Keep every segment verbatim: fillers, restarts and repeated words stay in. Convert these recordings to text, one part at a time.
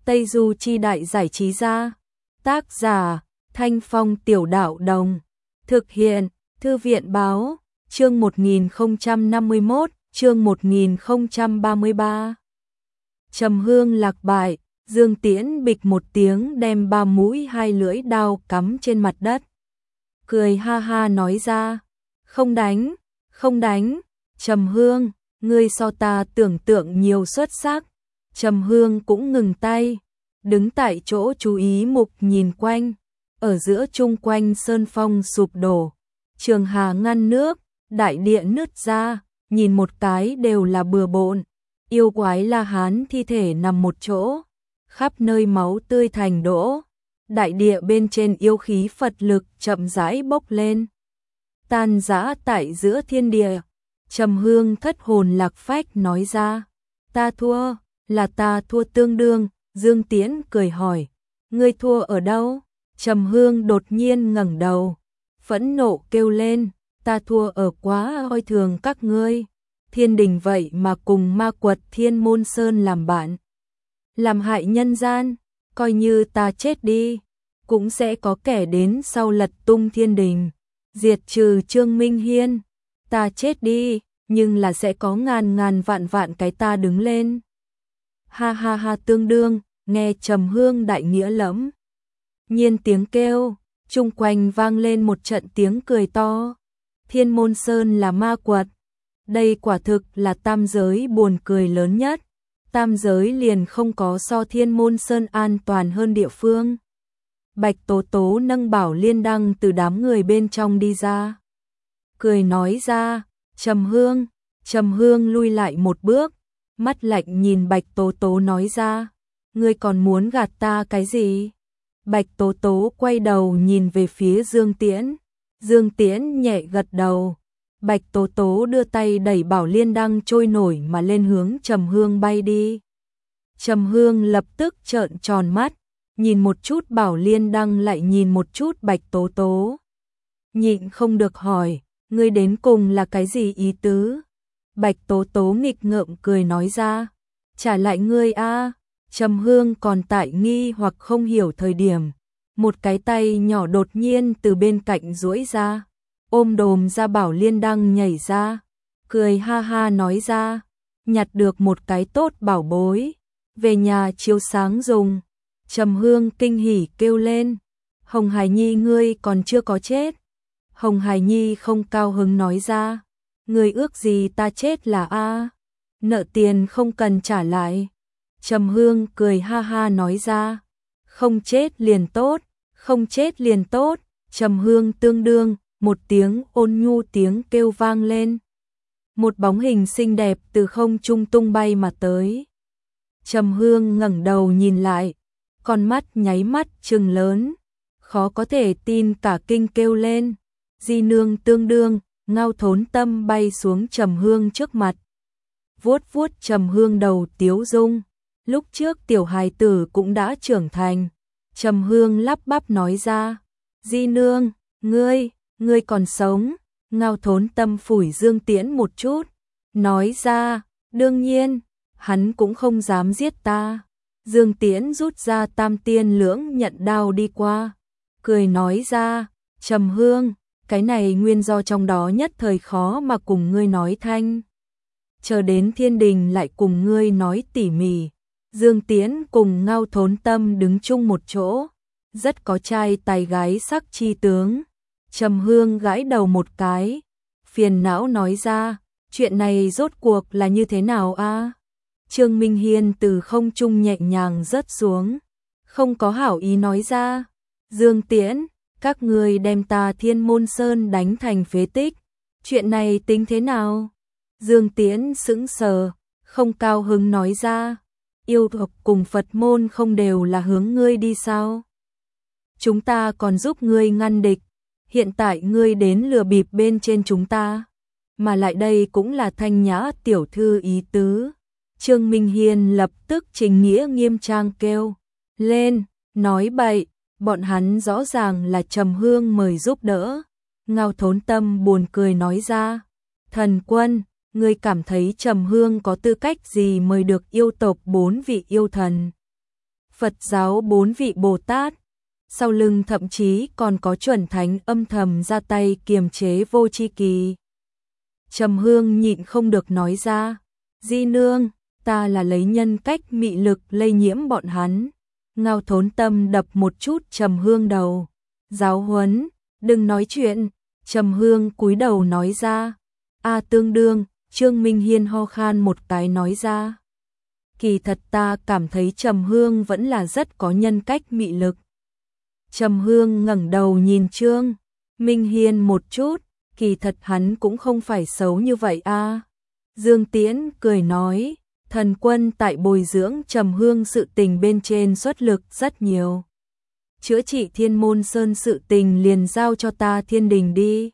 Tây Du Chi Đại Giải Trí Gia. Tác giả Thanh Phong Tiểu Đạo Đồng. Thực hiện Thư viện Báo. Chương một nghìn không trăm năm mươi mốt, chương một nghìn không trăm ba mươi ba. Trầm Hương lạc bại, Dương Tiễn bịch một tiếng đem ba mũi hai lưỡi đao cắm trên mặt đất. Cười ha ha nói ra, không đánh, không đánh, Trầm Hương, ngươi so ta tưởng tượng nhiều xuất sắc. Trầm Hương cũng ngừng tay, đứng tại chỗ chú ý mục nhìn quanh, ở giữa chung quanh sơn phong sụp đổ, trường hà ngăn nước, đại địa nứt ra, nhìn một cái đều là bừa bộn, yêu quái La Hán thi thể nằm một chỗ, khắp nơi máu tươi thành đỗ, đại địa bên trên yêu khí Phật lực chậm rãi bốc lên, tan rã tại giữa thiên địa. Trầm Hương thất hồn lạc phách nói ra, ta thua, là ta thua tương đương. Dương Tiễn cười hỏi, ngươi thua ở đâu? Trầm Hương đột nhiên ngẩng đầu, phẫn nộ kêu lên, ta thua ở quá coi thường các ngươi. Thiên đình vậy mà cùng ma quật Thiên Môn Sơn làm bạn, làm hại nhân gian, coi như ta chết đi, cũng sẽ có kẻ đến sau lật tung thiên đình, diệt trừ Trương Minh Hiên. Ta chết đi, nhưng là sẽ có ngàn ngàn vạn vạn cái ta đứng lên. Ha ha ha tương đương, nghe Trầm Hương đại nghĩa lẫm nhiên tiếng kêu, chung quanh vang lên một trận tiếng cười to. Thiên Môn Sơn là ma quật, đây quả thực là tam giới buồn cười lớn nhất. Tam giới liền không có so Thiên Môn Sơn an toàn hơn địa phương. Bạch Tố Tố nâng Bảo Liên Đăng từ đám người bên trong đi ra, cười nói ra, Trầm Hương. Trầm Hương lui lại một bước, mắt lạnh nhìn Bạch Tố Tố nói ra, ngươi còn muốn gạt ta cái gì? Bạch Tố Tố quay đầu nhìn về phía Dương Tiễn, Dương Tiễn nhẹ gật đầu. Bạch Tố Tố đưa tay đẩy Bảo Liên Đăng trôi nổi mà lên hướng Trầm Hương bay đi. Trầm Hương lập tức trợn tròn mắt, nhìn một chút Bảo Liên Đăng lại nhìn một chút Bạch Tố Tố. Nhịn không được hỏi, ngươi đến cùng là cái gì ý tứ? Bạch Tố Tố nghịch ngợm cười nói ra, trả lại ngươi a. Trầm Hương còn tại nghi hoặc không hiểu thời điểm, một cái tay nhỏ đột nhiên từ bên cạnh duỗi ra, ôm đồm ra Bảo Liên Đăng nhảy ra, cười ha ha nói ra, nhặt được một cái tốt bảo bối, về nhà chiếu sáng dùng. Trầm Hương kinh hỉ kêu lên, Hồng Hải Nhi ngươi còn chưa có chết. Hồng Hải Nhi không cao hứng nói ra, ngươi ước gì ta chết là a, nợ tiền không cần trả lại. Trầm Hương cười ha ha nói ra, không chết liền tốt, không chết liền tốt. Trầm Hương tương đương, một tiếng ôn nhu tiếng kêu vang lên. Một bóng hình xinh đẹp từ không trung tung bay mà tới. Trầm Hương ngẩng đầu nhìn lại, con mắt nháy mắt trừng lớn, khó có thể tin cả kinh kêu lên, di nương tương đương. Ngao Thốn Tâm bay xuống Trầm Hương trước mặt, vuốt vuốt Trầm Hương đầu tiếu dung, lúc trước tiểu hài tử cũng đã trưởng thành. Trầm Hương lắp bắp nói ra, di nương, ngươi, ngươi còn sống. Ngao Thốn Tâm phủi Dương Tiễn một chút, nói ra, đương nhiên, hắn cũng không dám giết ta. Dương Tiễn rút ra Tam Tiên Lưỡng Nhận đao đi qua, cười nói ra, Trầm Hương, cái này nguyên do trong đó nhất thời khó mà cùng ngươi nói thanh, chờ đến thiên đình lại cùng ngươi nói tỉ mỉ. Dương Tiễn cùng Ngao Thốn Tâm đứng chung một chỗ, rất có trai tài gái sắc chi tướng. Trầm Hương gãi đầu một cái, phiền não nói ra, chuyện này rốt cuộc là như thế nào a? Trương Minh Hiên từ không trung nhẹ nhàng rớt xuống, không có hảo ý nói ra, Dương Tiễn, các ngươi đem ta Thiên Môn Sơn đánh thành phế tích, chuyện này tính thế nào? Dương Tiễn sững sờ, không cao hứng nói ra, yêu tộc cùng Phật môn không đều là hướng ngươi đi sao? Chúng ta còn giúp ngươi ngăn địch, hiện tại ngươi đến lừa bịp bên trên chúng ta, mà lại đây cũng là Thanh Nhã tiểu thư ý tứ. Trương Minh Hiên lập tức trình nghĩa nghiêm trang kêu lên, nói bậy, bọn hắn rõ ràng là Trầm Hương mời giúp đỡ. Ngao Thốn Tâm buồn cười nói ra, thần quân, ngươi cảm thấy Trầm Hương có tư cách gì mời được yêu tộc bốn vị yêu thần? Phật giáo bốn vị Bồ Tát, sau lưng thậm chí còn có chuẩn thánh âm thầm ra tay kiềm chế Vô Chi Kỳ. Trầm Hương nhịn không được nói ra, Di nương, ta là lấy nhân cách mị lực lây nhiễm bọn hắn. Ngao Thốn Tâm đập một chút Trầm Hương đầu, giáo huấn, đừng nói chuyện. Trầm Hương cúi đầu nói ra, a tương đương. Trương Minh Hiên ho khan một cái nói ra, kỳ thật ta cảm thấy Trầm Hương vẫn là rất có nhân cách mị lực. Trầm Hương ngẩng đầu nhìn Trương Minh Hiên một chút, kỳ thật hắn cũng không phải xấu như vậy a. Dương Tiễn cười nói, thần quân tại bồi dưỡng Trầm Hương sự tình bên trên xuất lực rất nhiều. Chữa trị Thiên Môn Sơn sự tình liền giao cho ta Thiên Đình đi.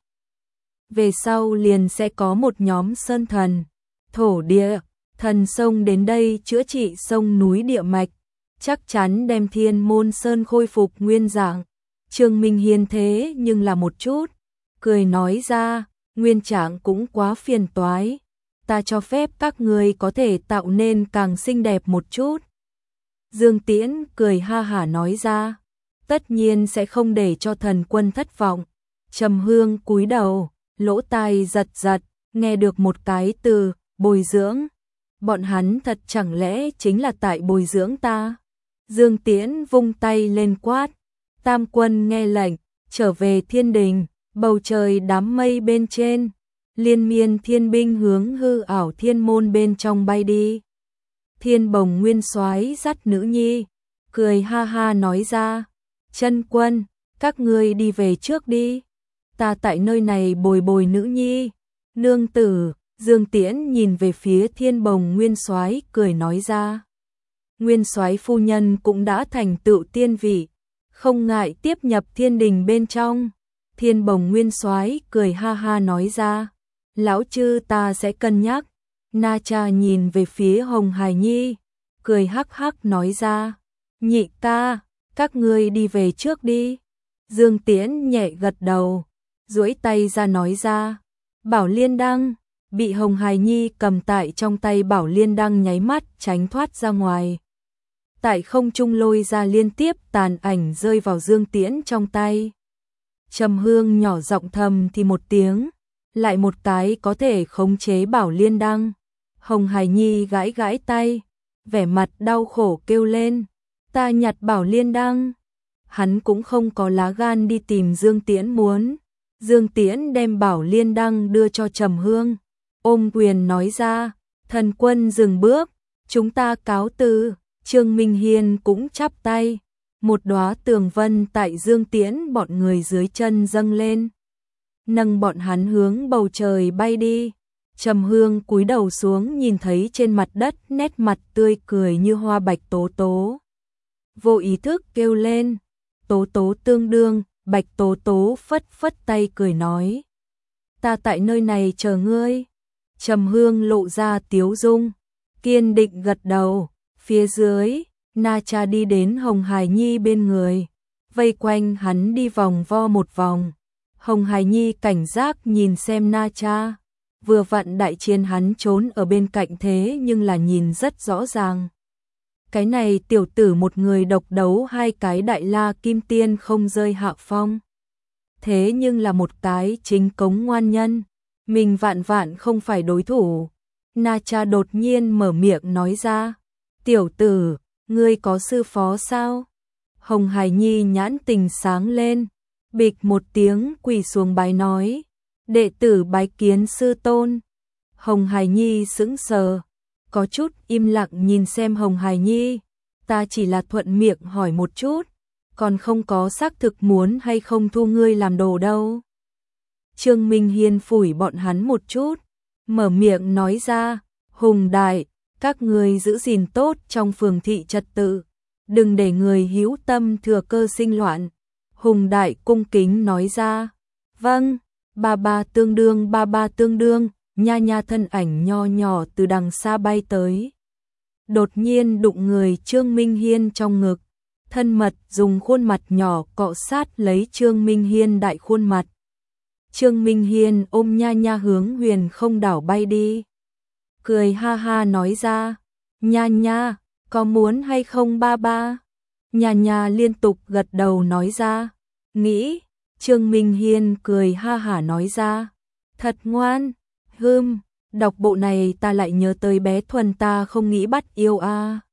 Về sau liền sẽ có một nhóm sơn thần, thổ địa, thần sông đến đây chữa trị sông núi địa mạch, chắc chắn đem Thiên Môn Sơn khôi phục nguyên dạng. Trương Minh Hiên thế nhưng là một chút, cười nói ra, nguyên trạng cũng quá phiền toái, ta cho phép các người có thể tạo nên càng xinh đẹp một chút. Dương Tiễn cười ha hả nói ra, tất nhiên sẽ không để cho thần quân thất vọng. Trầm Hương cúi đầu, lỗ tai giật giật, nghe được một cái từ, bồi dưỡng. Bọn hắn thật chẳng lẽ chính là tại bồi dưỡng ta? Dương Tiễn vung tay lên quát, tam quân nghe lệnh, trở về thiên đình. Bầu trời đám mây bên trên, liên miên thiên binh hướng hư ảo thiên môn bên trong bay đi. Thiên Bồng Nguyên Soái dắt nữ nhi, cười ha ha nói ra, chân quân, các ngươi đi về trước đi, ta tại nơi này bồi bồi nữ nhi. Nương tử. Dương Tiễn nhìn về phía Thiên Bồng Nguyên Soái cười nói ra, Nguyên Soái phu nhân cũng đã thành tựu tiên vị, không ngại tiếp nhập thiên đình bên trong. Thiên Bồng Nguyên Soái cười ha ha nói ra, lão chư ta sẽ cân nhắc. Na Cha nhìn về phía Hồng Hải Nhi, cười hắc hắc nói ra, nhị ca, các ngươi đi về trước đi. Dương Tiễn nhẹ gật đầu, duỗi tay ra nói ra, Bảo Liên Đăng. Bị Hồng Hải Nhi cầm tại trong tay Bảo Liên Đăng nháy mắt tránh thoát ra ngoài. Tại không trung lôi ra liên tiếp tàn ảnh rơi vào Dương Tiễn trong tay. Trầm Hương nhỏ giọng thầm thì một tiếng, lại một cái có thể khống chế Bảo Liên Đăng. Hồng Hải Nhi gãi gãi tay, vẻ mặt đau khổ kêu lên, ta nhặt Bảo Liên Đăng. Hắn cũng không có lá gan đi tìm Dương Tiễn muốn. Dương Tiễn đem Bảo Liên Đăng đưa cho Trầm Hương, ôm quyền nói ra, thần quân dừng bước, chúng ta cáo từ. Trương Minh Hiên cũng chắp tay, một đóa tường vân tại Dương Tiễn bọn người dưới chân dâng lên, nâng bọn hắn hướng bầu trời bay đi. Trầm Hương cúi đầu xuống nhìn thấy trên mặt đất nét mặt tươi cười như hoa bạch Tố Tố, vô ý thức kêu lên, Tố Tố tương đương. Bạch Tố Tố phất phất tay cười nói, ta tại nơi này chờ ngươi. Trầm Hương lộ ra tiếu dung, kiên định gật đầu. Phía dưới, Na Cha đi đến Hồng Hải Nhi bên người, vây quanh hắn đi vòng vo một vòng. Hồng Hải Nhi cảnh giác nhìn xem Na Cha, vừa vặn đại chiến hắn trốn ở bên cạnh thế nhưng là nhìn rất rõ ràng. Cái này tiểu tử một người độc đấu hai cái đại la kim tiên không rơi hạ phong. Thế nhưng là một cái chính cống ngoan nhân, mình vạn vạn không phải đối thủ. Na Cha đột nhiên mở miệng nói ra, tiểu tử, ngươi có sư phó sao? Hồng Hải Nhi nhãn tình sáng lên, bịch một tiếng quỳ xuống bái nói, đệ tử bái kiến sư tôn. Hồng Hải Nhi sững sờ, có chút im lặng nhìn xem Hồng Hải Nhi, ta chỉ là thuận miệng hỏi một chút, còn không có xác thực muốn hay không thu ngươi làm đồ đâu. Trương Minh Hiên phủi bọn hắn một chút, mở miệng nói ra, Hùng đại, các ngươi giữ gìn tốt trong phường thị trật tự, đừng để người hữu tâm thừa cơ sinh loạn. Hùng đại cung kính nói ra, vâng, ba ba tương đương ba ba tương đương. Nha nha thân ảnh nho nhỏ từ đằng xa bay tới, đột nhiên đụng người Trương Minh Hiên trong ngực, thân mật dùng khuôn mặt nhỏ cọ sát lấy Trương Minh Hiên đại khuôn mặt. Trương Minh Hiên ôm nha nha hướng huyền không đảo bay đi, cười ha ha nói ra, nha nha, có muốn hay không ba ba? Nhà nhà liên tục gật đầu nói ra. Nghĩ, Trương Minh Hiên cười ha hả nói ra. Thật ngoan, hưm, đọc bộ này ta lại nhớ tới bé Thuần ta không nghĩ bắt yêu a.